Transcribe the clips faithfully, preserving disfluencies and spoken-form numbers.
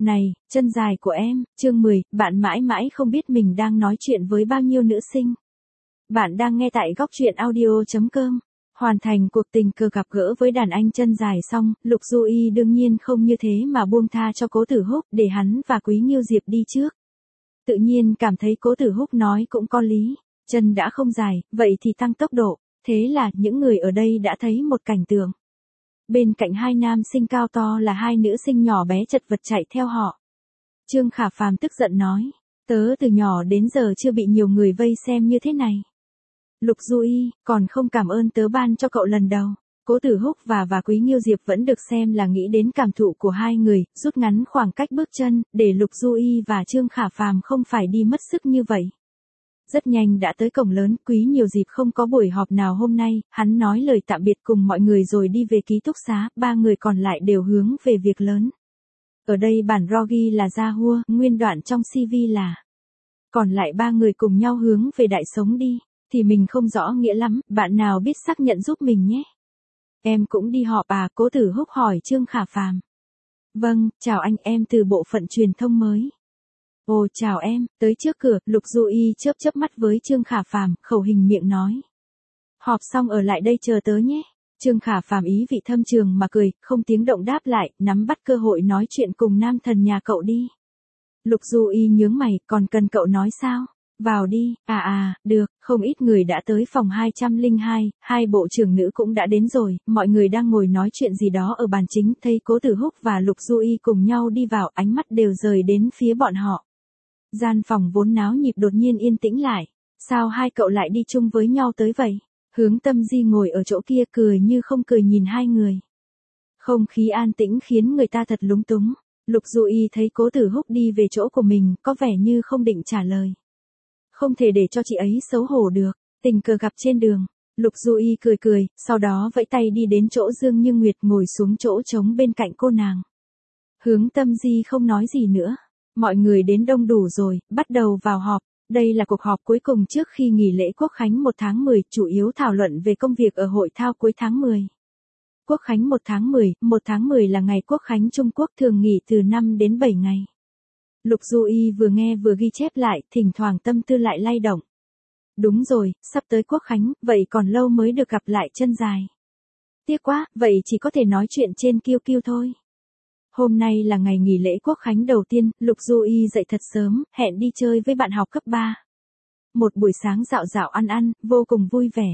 Này, chân dài của em, chương mười, bạn mãi mãi không biết mình đang nói chuyện với bao nhiêu nữ sinh. Bạn đang nghe tại góc truyện audio chấm com. Hoàn thành cuộc tình cờ gặp gỡ với đàn anh chân dài xong, Lục Du Y đương nhiên không như thế mà buông tha cho Cố Tử Húc để hắn và Quý Nghiêu Diệp đi trước. Tự nhiên cảm thấy Cố Tử Húc nói cũng có lý, chân đã không dài, vậy thì tăng tốc độ, thế là những người ở đây đã thấy một cảnh tượng. Bên cạnh hai nam sinh cao to là hai nữ sinh nhỏ bé chật vật chạy theo họ. Trương Khả Phàm tức giận nói, tớ từ nhỏ đến giờ chưa bị nhiều người vây xem như thế này. Lục Du Y, còn không cảm ơn tớ ban cho cậu lần đầu. Cố Tử Húc và và Quý Nghiêu Diệp vẫn được xem là nghĩ đến cảm thụ của hai người, rút ngắn khoảng cách bước chân, để Lục Du Y và Trương Khả Phàm không phải đi mất sức như vậy. Rất nhanh đã tới cổng lớn, Quý Nghiêu Diệp không có buổi họp nào hôm nay, hắn nói lời tạm biệt cùng mọi người rồi đi về ký túc xá, ba người còn lại đều hướng về việc lớn. Ở đây bản ro ghi là Gia Hua, nguyên đoạn trong xê vê là. Còn lại ba người cùng nhau hướng về đại sống đi, thì mình không rõ nghĩa lắm, bạn nào biết xác nhận giúp mình nhé. Em cũng đi họp à, Cố Tử Húc hỏi Trương Khả Phàm. Vâng, chào anh, em từ bộ phận truyền thông mới. Ồ chào em, tới trước cửa, Lục Du Y chớp chớp mắt với Trương Khả Phàm, khẩu hình miệng nói. Họp xong ở lại đây chờ tớ nhé. Trương Khả Phàm ý vị thâm trường mà cười, không tiếng động đáp lại, nắm bắt cơ hội nói chuyện cùng nam thần nhà cậu đi. Lục Du Y nhướng mày, còn cần cậu nói sao? Vào đi, à à, được, không ít người đã tới phòng hai trăm lẻ hai, hai bộ trưởng nữ cũng đã đến rồi, mọi người đang ngồi nói chuyện gì đó ở bàn chính, thấy Cố Tử Húc và Lục Du Y cùng nhau đi vào, ánh mắt đều rời đến phía bọn họ. Gian phòng vốn náo nhịp đột nhiên yên tĩnh lại, sao hai cậu lại đi chung với nhau tới vậy? Hướng Tâm Di ngồi ở chỗ kia cười như không cười nhìn hai người. Không khí an tĩnh khiến người ta thật lúng túng, Lục Du Y thấy Cố Tử Húc đi về chỗ của mình, có vẻ như không định trả lời. Không thể để cho chị ấy xấu hổ được, tình cờ gặp trên đường. Lục Du Y cười cười, sau đó vẫy tay đi đến chỗ Dương Như Nguyệt ngồi xuống chỗ trống bên cạnh cô nàng. Hướng Tâm Di không nói gì nữa. Mọi người đến đông đủ rồi, bắt đầu vào họp. Đây là cuộc họp cuối cùng trước khi nghỉ lễ Quốc khánh một tháng mười, chủ yếu thảo luận về công việc ở hội thao cuối tháng mười. Quốc khánh một tháng mười, một tháng mười là ngày Quốc khánh Trung Quốc thường nghỉ từ năm đến bảy ngày. Lục Du Y vừa nghe vừa ghi chép lại, thỉnh thoảng tâm tư lại lay động. Đúng rồi, sắp tới Quốc khánh, vậy còn lâu mới được gặp lại chân dài. Tiếc quá, vậy chỉ có thể nói chuyện trên Q Q thôi. Hôm nay là ngày nghỉ lễ Quốc khánh đầu tiên, Lục Du Y dậy thật sớm, hẹn đi chơi với bạn học cấp ba. Một buổi sáng dạo dạo ăn ăn, vô cùng vui vẻ.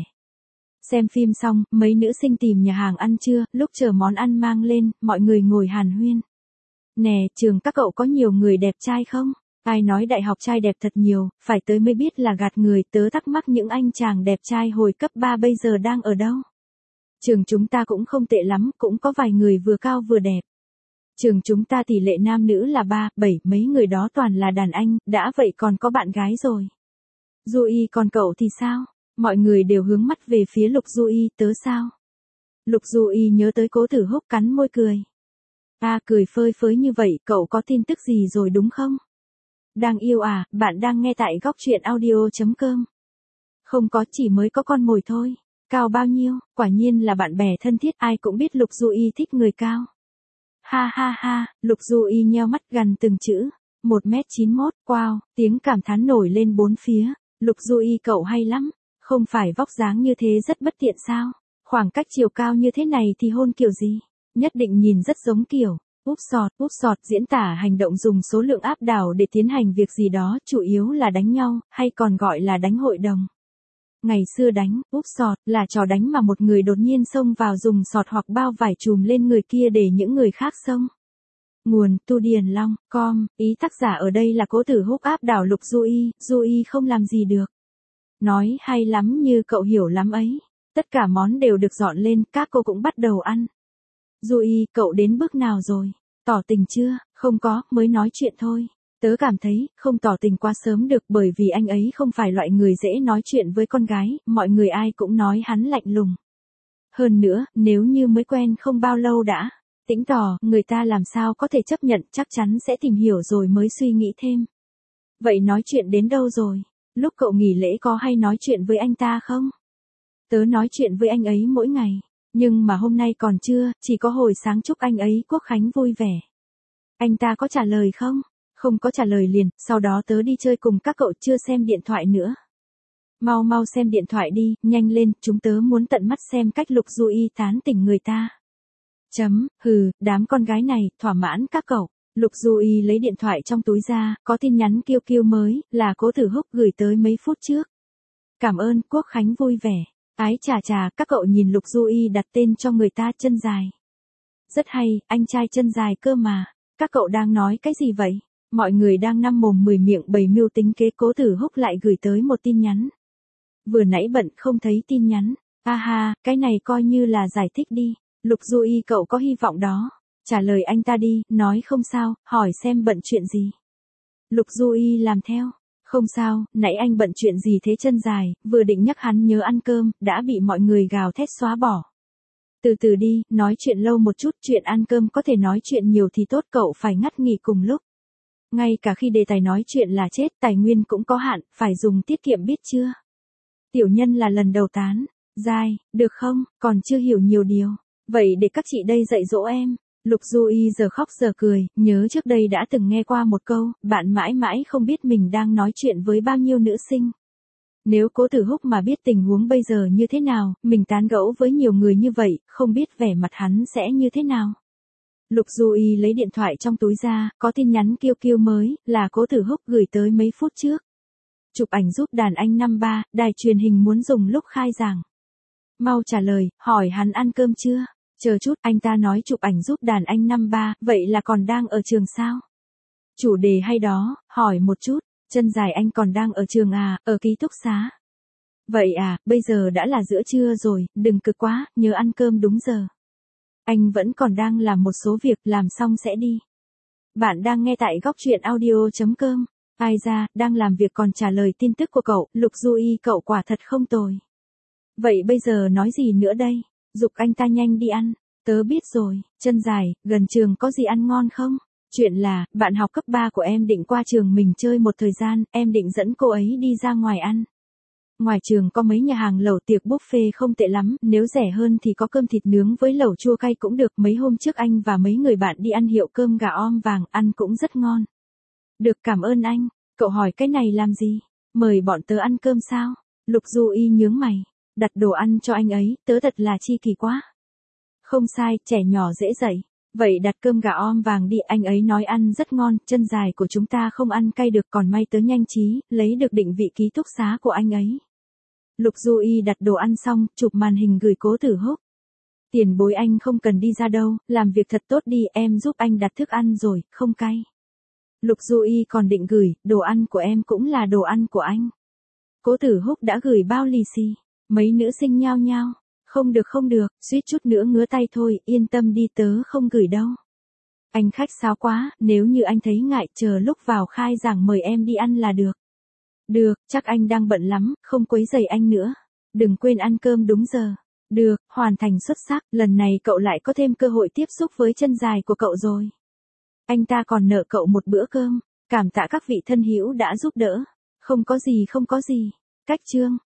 Xem phim xong, mấy nữ sinh tìm nhà hàng ăn trưa, lúc chờ món ăn mang lên, mọi người ngồi hàn huyên. Nè, trường các cậu có nhiều người đẹp trai không? Ai nói đại học trai đẹp thật nhiều, phải tới mới biết là gạt người, tớ thắc mắc những anh chàng đẹp trai hồi cấp ba bây giờ đang ở đâu? Trường chúng ta cũng không tệ lắm, cũng có vài người vừa cao vừa đẹp. Trường chúng ta tỷ lệ nam nữ là ba, bảy, mấy người đó toàn là đàn anh, đã vậy còn có bạn gái rồi. Du Y còn cậu thì sao? Mọi người đều hướng mắt về phía Lục Du Y, tớ sao? Lục Du Y nhớ tới Cố Tử Húc cắn môi cười. À cười phơi phới như vậy, cậu có tin tức gì rồi đúng không? Đang yêu à, bạn đang nghe tại góc truyện audio chấm com. Không có, chỉ mới có con mồi thôi. Cao bao nhiêu? Quả nhiên là bạn bè thân thiết, ai cũng biết Lục Du Y thích người cao. Ha ha ha, Lục Du Y nheo mắt gần từng chữ. một mét chín mốt, wow, tiếng cảm thán nổi lên bốn phía. Lục Du Y cậu hay lắm, không phải vóc dáng như thế rất bất tiện sao? Khoảng cách chiều cao như thế này thì hôn kiểu gì? Nhất định nhìn rất giống kiểu, úp sọt, úp sọt diễn tả hành động dùng số lượng áp đảo để tiến hành việc gì đó, chủ yếu là đánh nhau, hay còn gọi là đánh hội đồng. Ngày xưa đánh, úp sọt, là trò đánh mà một người đột nhiên xông vào dùng sọt hoặc bao vải trùm lên người kia để những người khác xông. Nguồn, Tu Điền Long, com, ý tác giả ở đây là Cố Tử Húc áp đảo Lục Du Y, Du Y không làm gì được. Nói hay lắm như cậu hiểu lắm ấy. Tất cả món đều được dọn lên, các cô cũng bắt đầu ăn. Du Y, cậu đến bước nào rồi? Tỏ tình chưa? Không có, mới nói chuyện thôi. Tớ cảm thấy, không tỏ tình quá sớm được bởi vì anh ấy không phải loại người dễ nói chuyện với con gái, mọi người ai cũng nói hắn lạnh lùng. Hơn nữa, nếu như mới quen không bao lâu đã, tĩnh tỏ, người ta làm sao có thể chấp nhận, chắc chắn sẽ tìm hiểu rồi mới suy nghĩ thêm. Vậy nói chuyện đến đâu rồi? Lúc cậu nghỉ lễ có hay nói chuyện với anh ta không? Tớ nói chuyện với anh ấy mỗi ngày. Nhưng mà hôm nay còn chưa, chỉ có hồi sáng chúc anh ấy Quốc khánh vui vẻ. Anh ta có trả lời không? Không có trả lời liền, sau đó tớ đi chơi cùng các cậu, chưa xem điện thoại nữa. Mau mau xem điện thoại đi, nhanh lên, chúng tớ muốn tận mắt xem cách Lục Du Y tán tỉnh người ta. Chấm, hừ, đám con gái này, thỏa mãn các cậu. Lục Du Y lấy điện thoại trong túi ra, có tin nhắn kêu kêu mới, là Cố Tử Húc gửi tới mấy phút trước. Cảm ơn, Quốc Khánh vui vẻ. Ái chà chà, các cậu nhìn Lục Du Y đặt tên cho người ta chân dài. Rất hay, anh trai chân dài cơ mà. Các cậu đang nói cái gì vậy? Mọi người đang năm mồm mười miệng bày mưu tính kế, Cố Tử Húc lại gửi tới một tin nhắn. Vừa nãy bận không thấy tin nhắn. A ha, cái này coi như là giải thích đi. Lục Du Y cậu có hy vọng đó. Trả lời anh ta đi, nói không sao, hỏi xem bận chuyện gì. Lục Du Y làm theo. Không sao, nãy anh bận chuyện gì thế chân dài, vừa định nhắc hắn nhớ ăn cơm, đã bị mọi người gào thét xóa bỏ. Từ từ đi, nói chuyện lâu một chút, chuyện ăn cơm có thể nói chuyện nhiều thì tốt, cậu phải ngắt nghỉ cùng lúc. Ngay cả khi đề tài nói chuyện là chết, tài nguyên cũng có hạn, phải dùng tiết kiệm biết chưa? Tiểu nhân là lần đầu tán. Dài, được không, còn chưa hiểu nhiều điều. Vậy để các chị đây dạy dỗ em. Lục Du Y giờ khóc giờ cười, nhớ trước đây đã từng nghe qua một câu, bạn mãi mãi không biết mình đang nói chuyện với bao nhiêu nữ sinh. Nếu Cố Tử Húc mà biết tình huống bây giờ như thế nào, mình tán gẫu với nhiều người như vậy, không biết vẻ mặt hắn sẽ như thế nào. Lục Du Y lấy điện thoại trong túi ra, có tin nhắn kêu kêu mới, là Cố Tử Húc gửi tới mấy phút trước. Chụp ảnh giúp đàn anh năm ba, đài truyền hình muốn dùng lúc khai giảng. Mau trả lời, hỏi hắn ăn cơm chưa? Chờ chút, anh ta nói chụp ảnh giúp đàn anh năm ba, vậy là còn đang ở trường sao? Chủ đề hay đó, hỏi một chút, chân dài anh còn đang ở trường à, ở ký túc xá. Vậy à, bây giờ đã là giữa trưa rồi, đừng cực quá, nhớ ăn cơm đúng giờ. Anh vẫn còn đang làm một số việc, làm xong sẽ đi. Bạn đang nghe tại góc truyện audio chấm com. Ai ra, đang làm việc còn trả lời tin tức của cậu, Lục Du Y cậu quả thật không tồi. Vậy bây giờ nói gì nữa đây? Giục anh ta nhanh đi ăn. Tớ biết rồi, chân dài, gần trường có gì ăn ngon không? Chuyện là, bạn học cấp ba của em định qua trường mình chơi một thời gian, em định dẫn cô ấy đi ra ngoài ăn. Ngoài trường có mấy nhà hàng lẩu tiệc buffet không tệ lắm, nếu rẻ hơn thì có cơm thịt nướng với lẩu chua cay cũng được. Mấy hôm trước anh và mấy người bạn đi ăn hiệu cơm gà om vàng, ăn cũng rất ngon. Được, cảm ơn anh. Cậu hỏi cái này làm gì? Mời bọn tớ ăn cơm sao? Lục Du Y nhướng mày. Đặt đồ ăn cho anh ấy, tớ thật là chi kỳ quá. Không sai, trẻ nhỏ dễ dạy. Vậy đặt cơm gà om vàng đi, anh ấy nói ăn rất ngon, chân dài của chúng ta không ăn cay được, còn may tớ nhanh trí, lấy được định vị ký túc xá của anh ấy. Lục Du Y đặt đồ ăn xong, chụp màn hình gửi Cố Tử Húc. Tiền bối anh không cần đi ra đâu, làm việc thật tốt đi, em giúp anh đặt thức ăn rồi, không cay. Lục Du Y còn định gửi, đồ ăn của em cũng là đồ ăn của anh. Cố Tử Húc đã gửi bao lì xì, mấy nữ sinh nhao nhao. Không được không được, suýt chút nữa ngứa tay thôi, yên tâm đi tớ không gửi đâu. Anh khách sáo quá, nếu như anh thấy ngại chờ lúc vào khai giảng mời em đi ăn là được. Được, chắc anh đang bận lắm, không quấy rầy anh nữa. Đừng quên ăn cơm đúng giờ. Được, hoàn thành xuất sắc, lần này cậu lại có thêm cơ hội tiếp xúc với chân dài của cậu rồi. Anh ta còn nợ cậu một bữa cơm, cảm tạ các vị thân hữu đã giúp đỡ. Không có gì không có gì. Cách chương.